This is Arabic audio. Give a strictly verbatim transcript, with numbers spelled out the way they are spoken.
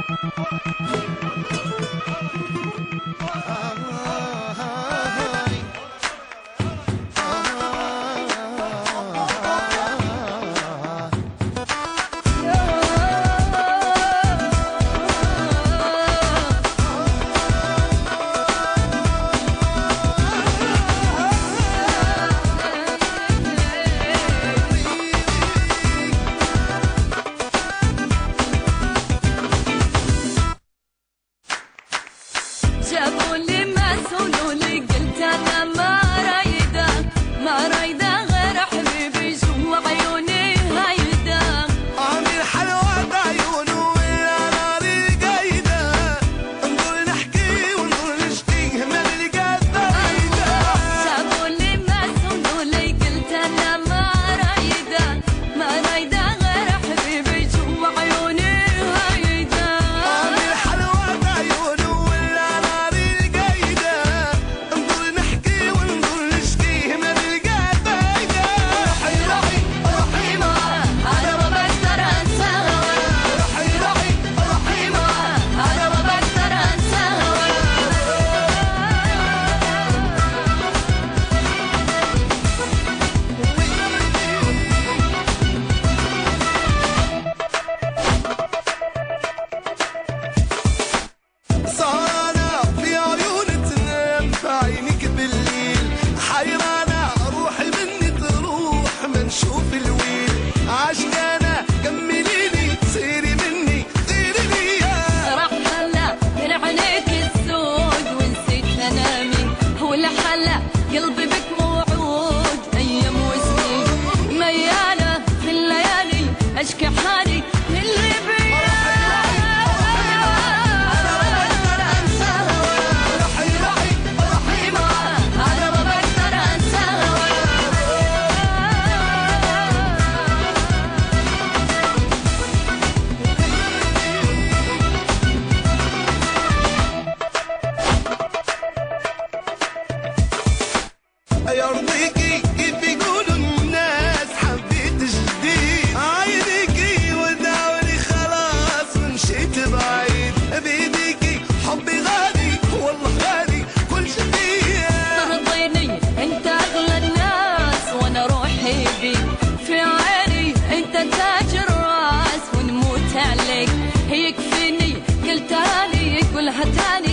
جابوا لي ما سولوا لي قلت انا ما رايده ما رايده غير حبيبي جوا عيوني هيدا عامل حلوة عيونه ولا ناري قايده نقول نحكي ونقول نشكي ما نلقى فايده جابوا لي ما سولوا لي قلت انا ما رايده ما رايده غير حبيبي جوا عيوني هيدا عامل حلوة عيونه شوف الويل عشقانة كمليني سيري مني سيري ليا راح هلا من عينيك السود ونسيت انامي ولا حلا قلبي بك موعود ايام وسنين ميالة في الليالي اشكي حالي للي بيا يرضيكي كيف يقولوا الناس حبيت جديد عايديكي ودعوني خلاص ومشيت بعيد بيديكي حبي غالي والله غالي كل شي فيا ترضيني انت اغلى الناس وانا روحي بيك في عيني انت تاج الراس ونموت عليك يكفيني قلتها لي قولها تاني